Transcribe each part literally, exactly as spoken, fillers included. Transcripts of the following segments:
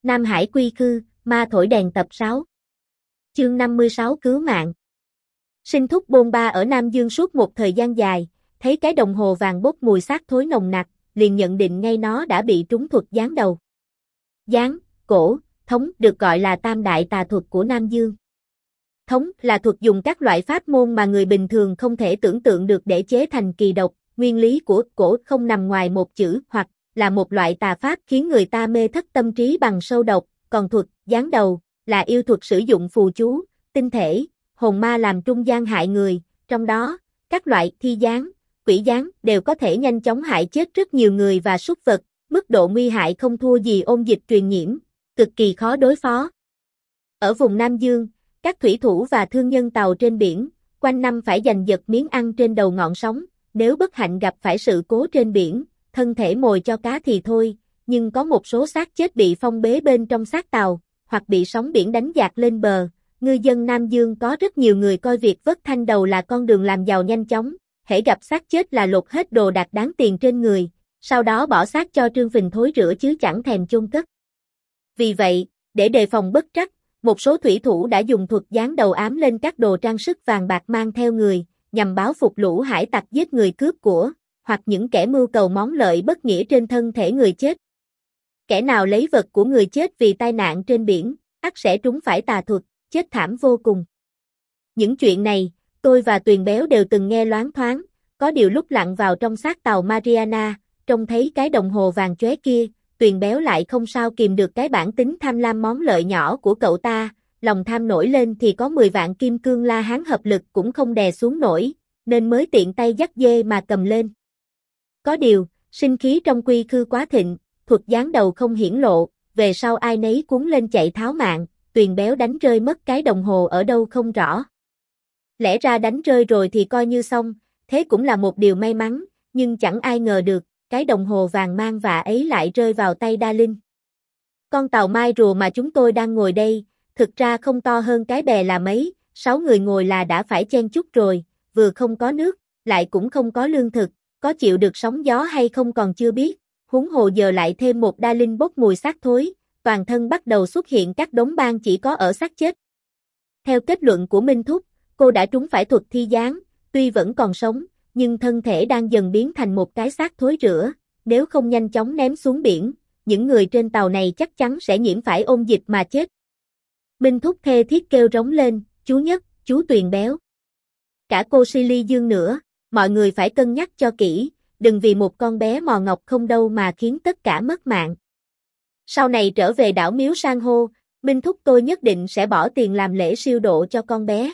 Nam Hải quy khư, ma thổi đèn tập sáu. Chương năm mươi sáu cứu mạng. Sinh thúc bôn ba ở Nam Dương suốt một thời gian dài, thấy cái đồng hồ vàng bốc mùi xác thối nồng nặc, liền nhận định ngay nó đã bị trúng thuật giáng đầu. Giáng, cổ, thống được gọi là tam đại tà thuật của Nam Dương. Thống là thuật dùng các loại pháp môn mà người bình thường không thể tưởng tượng được để chế thành kỳ độc, nguyên lý của cổ không nằm ngoài một chữ hoặc là một loại tà pháp khiến người ta mê thất tâm trí bằng sâu độc, còn thuật giáng đầu là yêu thuật sử dụng phù chú, tinh thể, hồn ma làm trung gian hại người, trong đó, các loại thi giáng, quỷ giáng đều có thể nhanh chóng hại chết rất nhiều người và súc vật, mức độ nguy hại không thua gì ôn dịch truyền nhiễm, cực kỳ khó đối phó. Ở vùng Nam Dương, các thủy thủ và thương nhân tàu trên biển, quanh năm phải giành giật miếng ăn trên đầu ngọn sóng, nếu bất hạnh gặp phải sự cố trên biển, thân thể mồi cho cá thì thôi, nhưng có một số xác chết bị phong bế bên trong xác tàu, hoặc bị sóng biển đánh dạt lên bờ. Ngư dân Nam Dương có rất nhiều người coi việc vớt thanh đầu là con đường làm giàu nhanh chóng, hễ gặp xác chết là lột hết đồ đạc đáng tiền trên người, sau đó bỏ xác cho trương phình thối rữa chứ chẳng thèm chôn cất. Vì vậy, để đề phòng bất trắc, một số thủy thủ đã dùng thuật giáng đầu ám lên các đồ trang sức vàng bạc mang theo người, nhằm báo phục lũ hải tặc giết người cướp của, hoặc những kẻ mưu cầu món lợi bất nghĩa trên thân thể người chết. Kẻ nào lấy vật của người chết vì tai nạn trên biển, ắt sẽ trúng phải tà thuật, chết thảm vô cùng. Những chuyện này, tôi và Tuyền Béo đều từng nghe loáng thoáng, có điều lúc lặn vào trong xác tàu Mariana, trông thấy cái đồng hồ vàng chóe kia, Tuyền Béo lại không sao kìm được cái bản tính tham lam món lợi nhỏ của cậu ta, lòng tham nổi lên thì có mười vạn kim cương la hán hợp lực cũng không đè xuống nổi, nên mới tiện tay dắt dê mà cầm lên. Có điều, sinh khí trong quy khư quá thịnh, thuật giáng đầu không hiển lộ, về sau ai nấy cuốn lên chạy tháo mạng, Tuyền Béo đánh rơi mất cái đồng hồ ở đâu không rõ. Lẽ ra đánh rơi rồi thì coi như xong, thế cũng là một điều may mắn, nhưng chẳng ai ngờ được, cái đồng hồ vàng mang vạ ấy lại rơi vào tay Đa Linh. Con tàu mai rùa mà chúng tôi đang ngồi đây, thực ra không to hơn cái bè là mấy, sáu người ngồi là đã phải chen chúc rồi, vừa không có nước, lại cũng không có lương thực, có chịu được sóng gió hay không còn chưa biết, huống hồ giờ lại thêm một Đa Linh bốc mùi xác thối, toàn thân bắt đầu xuất hiện các đống ban chỉ có ở xác chết. Theo kết luận của Minh Thúc, cô đã trúng phải thuật thi giáng, tuy vẫn còn sống, nhưng thân thể đang dần biến thành một cái xác thối rữa, nếu không nhanh chóng ném xuống biển, những người trên tàu này chắc chắn sẽ nhiễm phải ôn dịch mà chết. Minh Thúc thê thiết kêu rống lên, chú Nhất, chú Tuyền Béo. Cả cô Silly Dương nữa, mọi người phải cân nhắc cho kỹ, đừng vì một con bé mò ngọc không đâu mà khiến tất cả mất mạng. Sau này trở về đảo Miếu San hô, Minh Thúc tôi nhất định sẽ bỏ tiền làm lễ siêu độ cho con bé.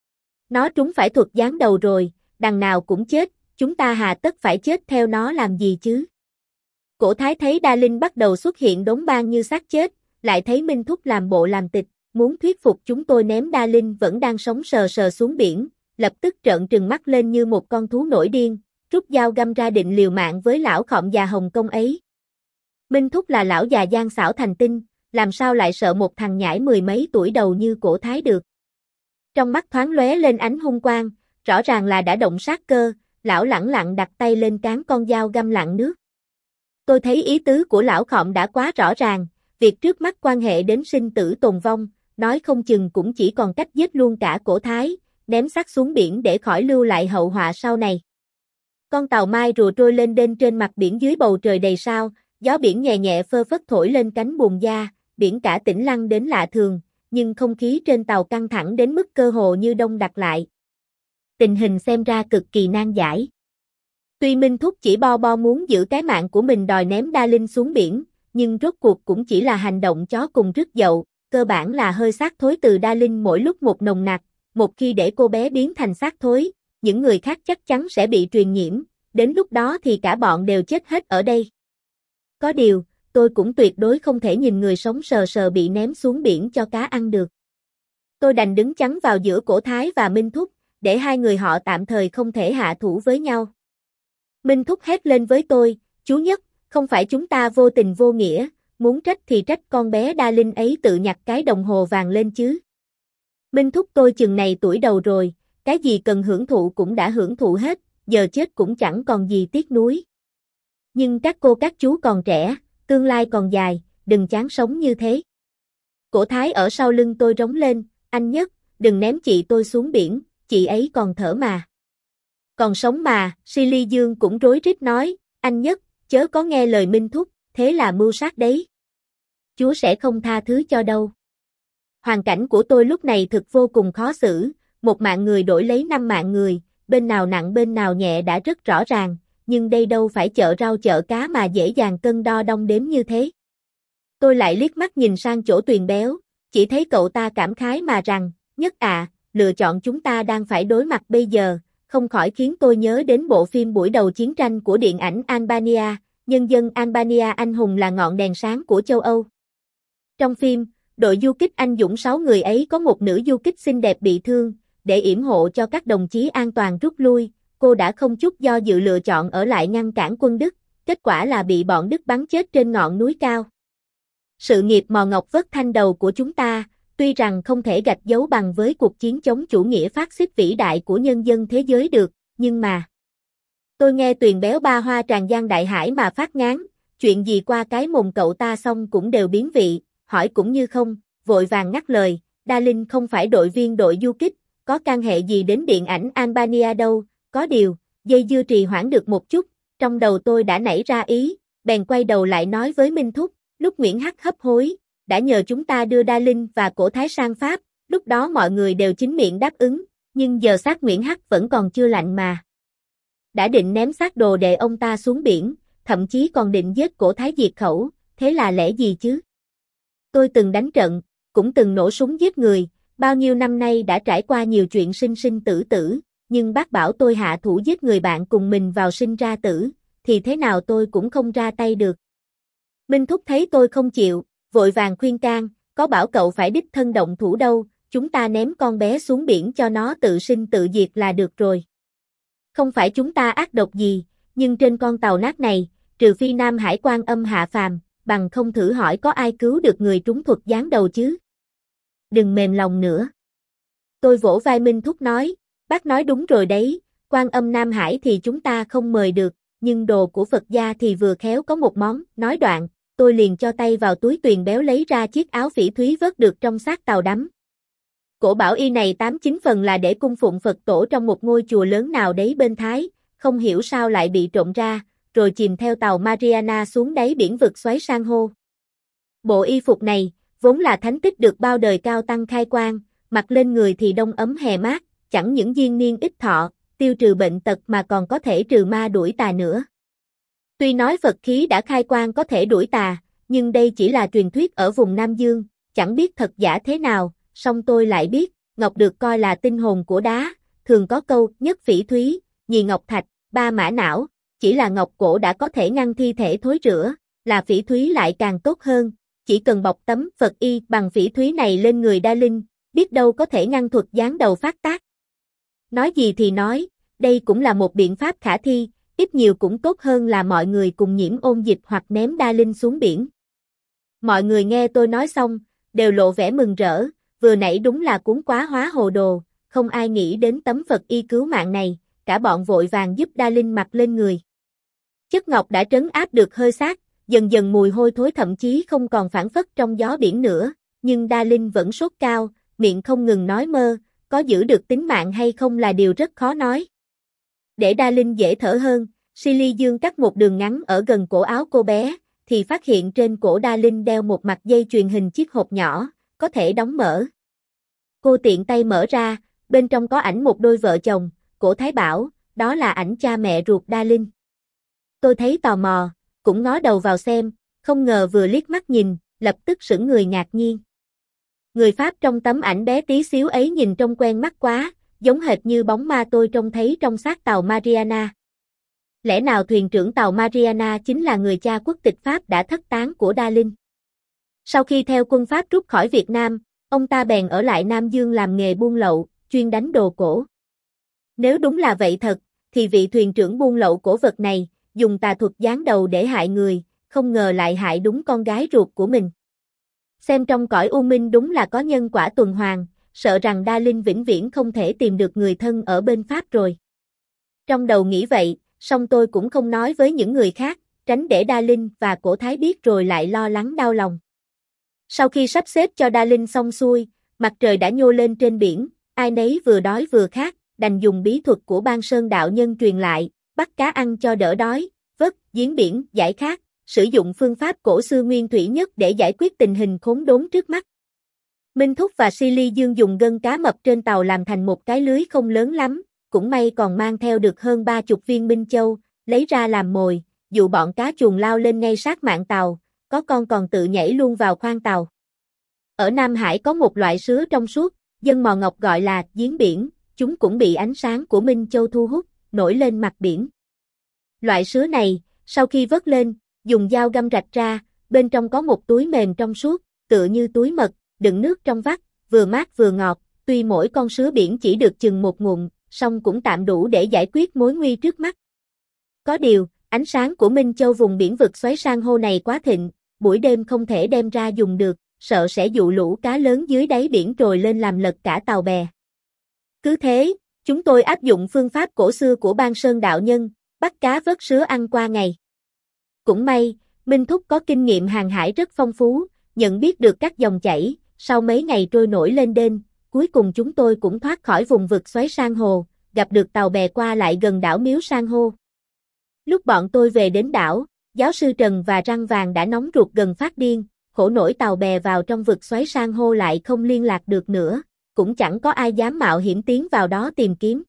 Nó trúng phải thuật giáng đầu rồi, đằng nào cũng chết, chúng ta hà tất phải chết theo nó làm gì chứ? Cổ Thái thấy Đa Linh bắt đầu xuất hiện đống ban như xác chết, lại thấy Minh Thúc làm bộ làm tịch, muốn thuyết phục chúng tôi ném Đa Linh vẫn đang sống sờ sờ xuống biển, lập tức trợn trừng mắt lên như một con thú nổi điên, rút dao găm ra định liều mạng với lão khọm già Hồng Kông ấy. Minh Thúc là lão già gian xảo thành tinh, làm sao lại sợ một thằng nhãi mười mấy tuổi đầu như Cổ Thái được. Trong mắt thoáng lóe lên ánh hung quang, rõ ràng là đã động sát cơ, lão lẳng lặng đặt tay lên trán con dao găm lặng nước. Tôi thấy ý tứ của lão khọm đã quá rõ ràng, việc trước mắt quan hệ đến sinh tử tồn vong, nói không chừng cũng chỉ còn cách giết luôn cả Cổ Thái, ném xác xuống biển để khỏi lưu lại hậu họa sau này. Con tàu mai rùa trôi lên đên trên mặt biển dưới bầu trời đầy sao, gió biển nhẹ nhẹ phơ phất thổi lên cánh buồm da, biển cả tĩnh lặng đến lạ thường, nhưng không khí trên tàu căng thẳng đến mức cơ hồ như đông đặc lại. Tình hình xem ra cực kỳ nan giải. Tuy Minh Thúc chỉ bo bo muốn giữ cái mạng của mình đòi ném Đa Linh xuống biển, nhưng rốt cuộc cũng chỉ là hành động chó cùng rứt dậu, cơ bản là hơi xác thối từ Đa Linh mỗi lúc một nồng nặc, một khi để cô bé biến thành xác thối, những người khác chắc chắn sẽ bị truyền nhiễm, đến lúc đó thì cả bọn đều chết hết ở đây. Có điều, tôi cũng tuyệt đối không thể nhìn người sống sờ sờ bị ném xuống biển cho cá ăn được. Tôi đành đứng chắn vào giữa Cổ Thái và Minh Thúc, để hai người họ tạm thời không thể hạ thủ với nhau. Minh Thúc hét lên với tôi, chú Nhất, không phải chúng ta vô tình vô nghĩa, muốn trách thì trách con bé Đa Linh ấy tự nhặt cái đồng hồ vàng lên chứ. Minh Thúc tôi chừng này tuổi đầu rồi, cái gì cần hưởng thụ cũng đã hưởng thụ hết, giờ chết cũng chẳng còn gì tiếc nuối. Nhưng các cô các chú còn trẻ, tương lai còn dài, đừng chán sống như thế. Cổ Thái ở sau lưng tôi rống lên, anh Nhất, đừng ném chị tôi xuống biển, chị ấy còn thở mà. Còn sống mà, Silly Dương cũng rối rít nói, anh Nhất, chớ có nghe lời Minh Thúc, thế là mưu sát đấy. Chúa sẽ không tha thứ cho đâu. Hoàn cảnh của tôi lúc này thực vô cùng khó xử, một mạng người đổi lấy năm mạng người, bên nào nặng bên nào nhẹ đã rất rõ ràng, nhưng đây đâu phải chợ rau chợ cá mà dễ dàng cân đo đong đếm như thế. Tôi lại liếc mắt nhìn sang chỗ Tuyền Béo, chỉ thấy cậu ta cảm khái mà rằng, Nhất à, lựa chọn chúng ta đang phải đối mặt bây giờ, không khỏi khiến tôi nhớ đến bộ phim buổi đầu chiến tranh của điện ảnh Albania, nhân dân Albania anh hùng là ngọn đèn sáng của châu Âu. Trong phim, đội du kích anh dũng sáu người ấy có một nữ du kích xinh đẹp bị thương, để yểm hộ cho các đồng chí an toàn rút lui, cô đã không chút do dự lựa chọn ở lại ngăn cản quân Đức, kết quả là bị bọn Đức bắn chết trên ngọn núi cao. Sự nghiệp mò ngọc vớt thanh đầu của chúng ta, tuy rằng không thể gạch dấu bằng với cuộc chiến chống chủ nghĩa phát xít vĩ đại của nhân dân thế giới được, nhưng mà... Tôi nghe Tuyền Béo ba hoa tràn gian đại hải mà phát ngán, chuyện gì qua cái mồm cậu ta xong cũng đều biến vị, hỏi cũng như không, vội vàng ngắt lời, Đa Linh không phải đội viên đội du kích, có can hệ gì đến điện ảnh Albania đâu, có điều, dây dưa trì hoãn được một chút, trong đầu tôi đã nảy ra ý, bèn quay đầu lại nói với Minh Thúc, lúc Nguyễn Hắc hấp hối, đã nhờ chúng ta đưa Đa Linh và Cổ Thái sang Pháp, lúc đó mọi người đều chính miệng đáp ứng, nhưng giờ xác Nguyễn Hắc vẫn còn chưa lạnh mà. Đã định ném xác đồ đệ ông ta xuống biển, thậm chí còn định giết Cổ Thái diệt khẩu, thế là lẽ gì chứ? Tôi từng đánh trận, cũng từng nổ súng giết người, bao nhiêu năm nay đã trải qua nhiều chuyện sinh sinh tử tử, nhưng bác bảo tôi hạ thủ giết người bạn cùng mình vào sinh ra tử, thì thế nào tôi cũng không ra tay được. Minh Thúc thấy tôi không chịu, vội vàng khuyên can, có bảo cậu phải đích thân động thủ đâu, chúng ta ném con bé xuống biển cho nó tự sinh tự diệt là được rồi. Không phải chúng ta ác độc gì, nhưng trên con tàu nát này, trừ phi Nam Hải Quan Âm hạ phàm, bằng không thử hỏi có ai cứu được người trúng thuật giáng đầu chứ. Đừng mềm lòng nữa. Tôi vỗ vai Minh Thúc nói, bác nói đúng rồi đấy, Quan Âm Nam Hải thì chúng ta không mời được, nhưng đồ của Phật gia thì vừa khéo có một món, nói đoạn, tôi liền cho tay vào túi Tuyền Béo lấy ra chiếc áo phỉ thúy vớt được trong xác tàu đắm. Cổ bảo y này tám chín phần là để cung phụng Phật tổ trong một ngôi chùa lớn nào đấy bên Thái, không hiểu sao lại bị trộm ra, rồi chìm theo tàu Mariana xuống đáy biển vực xoáy san hô. Bộ y phục này, vốn là thánh tích được bao đời cao tăng khai quang, mặc lên người thì đông ấm hè mát, chẳng những diên niên ích thọ, tiêu trừ bệnh tật mà còn có thể trừ ma đuổi tà nữa. Tuy nói Phật khí đã khai quang có thể đuổi tà, nhưng đây chỉ là truyền thuyết ở vùng Nam Dương, chẳng biết thật giả thế nào, song tôi lại biết, ngọc được coi là tinh hồn của đá, thường có câu nhất phỉ thúy, nhì ngọc thạch, ba mã não, chỉ là ngọc cổ đã có thể ngăn thi thể thối rữa, là phỉ thúy lại càng tốt hơn, chỉ cần bọc tấm Phật y bằng phỉ thúy này lên người Đa Linh, biết đâu có thể ngăn thuật giáng đầu phát tác. Nói gì thì nói, đây cũng là một biện pháp khả thi, ít nhiều cũng tốt hơn là mọi người cùng nhiễm ôn dịch hoặc ném Đa Linh xuống biển. Mọi người nghe tôi nói xong, đều lộ vẻ mừng rỡ, vừa nãy đúng là cuốn quá hóa hồ đồ, không ai nghĩ đến tấm Phật y cứu mạng này, cả bọn vội vàng giúp Đa Linh mặc lên người. Chất ngọc đã trấn áp được hơi xác, dần dần mùi hôi thối thậm chí không còn phảng phất trong gió biển nữa, nhưng Đa Linh vẫn sốt cao, miệng không ngừng nói mơ, có giữ được tính mạng hay không là điều rất khó nói. Để Đa Linh dễ thở hơn, Silly Dương cắt một đường ngắn ở gần cổ áo cô bé, thì phát hiện trên cổ Đa Linh đeo một mặt dây chuyền hình chiếc hộp nhỏ, có thể đóng mở. Cô tiện tay mở ra, bên trong có ảnh một đôi vợ chồng, Cổ Thái bảo, đó là ảnh cha mẹ ruột Đa Linh. Tôi thấy tò mò, cũng ngó đầu vào xem, không ngờ vừa liếc mắt nhìn, lập tức sững người ngạc nhiên. Người Pháp trong tấm ảnh bé tí xíu ấy nhìn trông quen mắt quá, giống hệt như bóng ma tôi trông thấy trong xác tàu Mariana. Lẽ nào thuyền trưởng tàu Mariana chính là người cha quốc tịch Pháp đã thất tán của Đa Linh? Sau khi theo quân Pháp rút khỏi Việt Nam, ông ta bèn ở lại Nam Dương làm nghề buôn lậu, chuyên đánh đồ cổ. Nếu đúng là vậy thật, thì vị thuyền trưởng buôn lậu cổ vật này, dùng tà thuật giáng đầu để hại người, không ngờ lại hại đúng con gái ruột của mình. Xem trong cõi u minh đúng là có nhân quả tuần hoàn, sợ rằng Đa Linh vĩnh viễn không thể tìm được người thân ở bên Pháp rồi. Trong đầu nghĩ vậy, song tôi cũng không nói với những người khác, tránh để Đa Linh và Cổ Thái biết rồi lại lo lắng đau lòng. Sau khi sắp xếp cho Đa Linh xong xuôi, mặt trời đã nhô lên trên biển, ai nấy vừa đói vừa khát, đành dùng bí thuật của Ban Sơn đạo nhân truyền lại, bắt cá ăn cho đỡ đói, vớt giếng biển giải khát, sử dụng phương pháp cổ xưa nguyên thủy nhất để giải quyết tình hình khốn đốn trước mắt. Minh Thúc và Si Ly Dương dùng gân cá mập trên tàu làm thành một cái lưới không lớn lắm, cũng may còn mang theo được hơn ba chục viên Minh Châu, lấy ra làm mồi, dụ bọn cá chuồn lao lên ngay sát mạn tàu, có con còn tự nhảy luôn vào khoang tàu. Ở Nam Hải có một loại sứa trong suốt, dân Mò Ngọc gọi là giếng biển, chúng cũng bị ánh sáng của Minh Châu thu hút, nổi lên mặt biển. Loại sứa này, sau khi vớt lên, dùng dao găm rạch ra, bên trong có một túi mềm trong suốt, tựa như túi mật, đựng nước trong vắt, vừa mát vừa ngọt, tuy mỗi con sứa biển chỉ được chừng một ngụm, song cũng tạm đủ để giải quyết mối nguy trước mắt. Có điều, ánh sáng của Minh Châu vùng biển vực xoáy san hô này quá thịnh, buổi đêm không thể đem ra dùng được, sợ sẽ dụ lũ cá lớn dưới đáy biển trồi lên làm lật cả tàu bè. Cứ thế, chúng tôi áp dụng phương pháp cổ xưa của Ban Sơn đạo nhân, bắt cá vớt sứa ăn qua ngày. Cũng may, Minh Thúc có kinh nghiệm hàng hải rất phong phú, nhận biết được các dòng chảy, sau mấy ngày trôi nổi lên đên, cuối cùng chúng tôi cũng thoát khỏi vùng vực xoáy san hô, gặp được tàu bè qua lại gần đảo Miếu San hô. Lúc bọn tôi về đến đảo, giáo sư Trần và Răng Vàng đã nóng ruột gần phát điên, khổ nổi tàu bè vào trong vực xoáy san hô lại không liên lạc được nữa, cũng chẳng có ai dám mạo hiểm tiến vào đó tìm kiếm.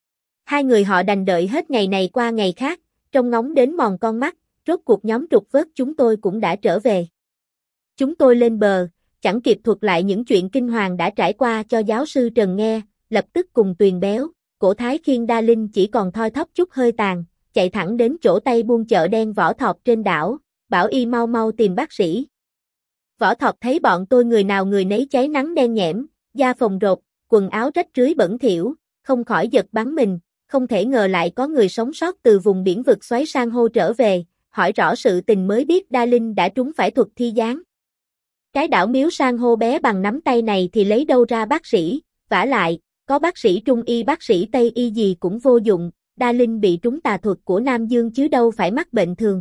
Hai người họ đành đợi hết ngày này qua ngày khác, trông ngóng đến mòn con mắt, rốt cuộc nhóm trục vớt chúng tôi cũng đã trở về. Chúng tôi lên bờ, chẳng kịp thuật lại những chuyện kinh hoàng đã trải qua cho giáo sư Trần nghe, lập tức cùng Tuyền Béo, Cổ Thái khiêng Đa Linh chỉ còn thoi thóp chút hơi tàn, chạy thẳng đến chỗ Tây buôn chợ đen Võ Thọt trên đảo, bảo y mau mau tìm bác sĩ. Võ Thọt thấy bọn tôi người nào người nấy cháy nắng đen nhẽm, da phồng rộp, quần áo rách rưới bẩn thỉu, không khỏi giật bắn mình, không thể ngờ lại có người sống sót từ vùng biển vực xoáy san hô trở về, hỏi rõ sự tình mới biết Đa Linh đã trúng phải thuật thi giáng. Cái đảo Miếu San hô bé bằng nắm tay này thì lấy đâu ra bác sĩ, vả lại, có bác sĩ Trung y bác sĩ Tây y gì cũng vô dụng, Đa Linh bị trúng tà thuật của Nam Dương chứ đâu phải mắc bệnh thường.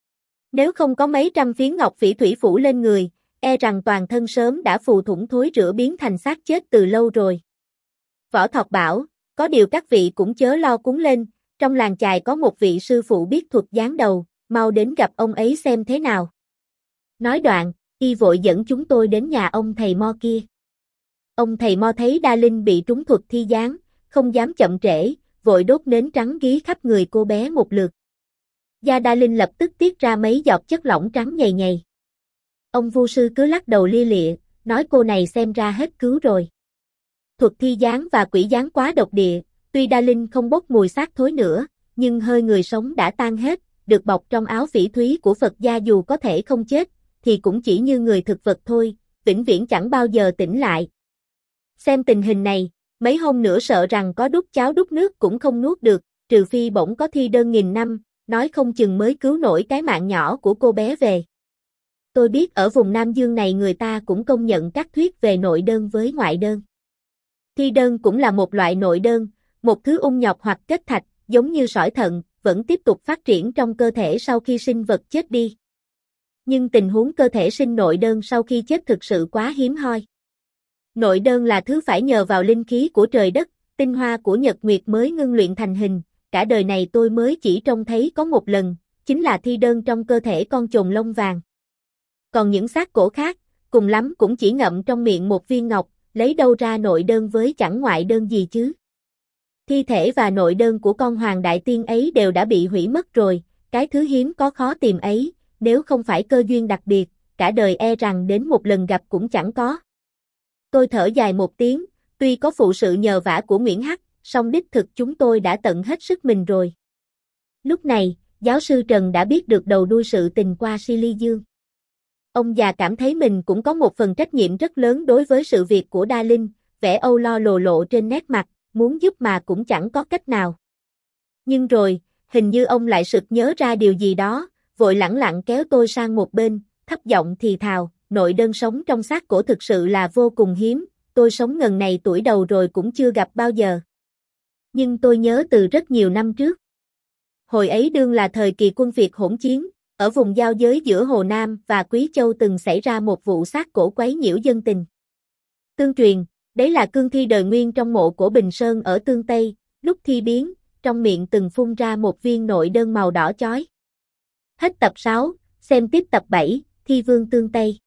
Nếu không có mấy trăm phiến ngọc phỉ thủy phủ lên người, e rằng toàn thân sớm đã phù thủng thối rữa biến thành xác chết từ lâu rồi. Võ Thọt bảo, có điều các vị cũng chớ lo cuống lên, trong làng chài có một vị sư phụ biết thuật giáng đầu, mau đến gặp ông ấy xem thế nào. Nói đoạn, y vội dẫn chúng tôi đến nhà ông thầy Mo kia. Ông thầy Mo thấy Đa Linh bị trúng thuật thi giáng, không dám chậm trễ, vội đốt nến trắng ghi khắp người cô bé một lượt. Da Đa Linh lập tức tiết ra mấy giọt chất lỏng trắng nhầy nhầy. Ông vu sư cứ lắc đầu lia lịa, nói cô này xem ra hết cứu rồi. Thuật thi giáng và quỷ giáng quá độc địa, tuy Đa Linh không bốc mùi xác thối nữa, nhưng hơi người sống đã tan hết, được bọc trong áo phỉ thúy của Phật gia dù có thể không chết, thì cũng chỉ như người thực vật thôi, vĩnh viễn chẳng bao giờ tỉnh lại. Xem tình hình này, mấy hôm nữa sợ rằng có đút cháo đút nước cũng không nuốt được, trừ phi bỗng có thi đơn nghìn năm, nói không chừng mới cứu nổi cái mạng nhỏ của cô bé về. Tôi biết ở vùng Nam Dương này người ta cũng công nhận các thuyết về nội đơn với ngoại đơn. Thi đơn cũng là một loại nội đơn, một thứ ung nhọt hoặc kết thạch, giống như sỏi thận, vẫn tiếp tục phát triển trong cơ thể sau khi sinh vật chết đi. Nhưng tình huống cơ thể sinh nội đơn sau khi chết thực sự quá hiếm hoi. Nội đơn là thứ phải nhờ vào linh khí của trời đất, tinh hoa của nhật nguyệt mới ngưng luyện thành hình, cả đời này tôi mới chỉ trông thấy có một lần, chính là thi đơn trong cơ thể con chồn lông vàng. Còn những xác cổ khác, cùng lắm cũng chỉ ngậm trong miệng một viên ngọc, lấy đâu ra nội đơn với chẳng ngoại đơn gì chứ. Thi thể và nội đơn của con hoàng đại tiên ấy đều đã bị hủy mất rồi, cái thứ hiếm có khó tìm ấy, nếu không phải cơ duyên đặc biệt, cả đời e rằng đến một lần gặp cũng chẳng có. Tôi thở dài một tiếng, tuy có phụ sự nhờ vả của Nguyễn Hắc, song đích thực chúng tôi đã tận hết sức mình rồi. Lúc này, giáo sư Trần đã biết được đầu đuôi sự tình qua Si Ly Dương. Ông già cảm thấy mình cũng có một phần trách nhiệm rất lớn đối với sự việc của Đa Linh, vẻ âu lo lồ lộ trên nét mặt, muốn giúp mà cũng chẳng có cách nào. Nhưng rồi, hình như ông lại sực nhớ ra điều gì đó, vội lẳng lặng kéo tôi sang một bên, thấp giọng thì thào, nội đơn sống trong xác cổ thực sự là vô cùng hiếm, tôi sống ngần này tuổi đầu rồi cũng chưa gặp bao giờ. Nhưng tôi nhớ từ rất nhiều năm trước. Hồi ấy đương là thời kỳ quân Việt hỗn chiến, Ở vùng giao giới giữa Hồ Nam và Quý Châu từng xảy ra một vụ sát cổ quấy nhiễu dân tình. Tương truyền, đấy là cương thi đời nguyên trong mộ của Bình Sơn ở Tương Tây, lúc thi biến, trong miệng từng phun ra một viên nội đơn màu đỏ chói. Hết tập sáu, xem tiếp tập bảy, Thi Vương Tương Tây.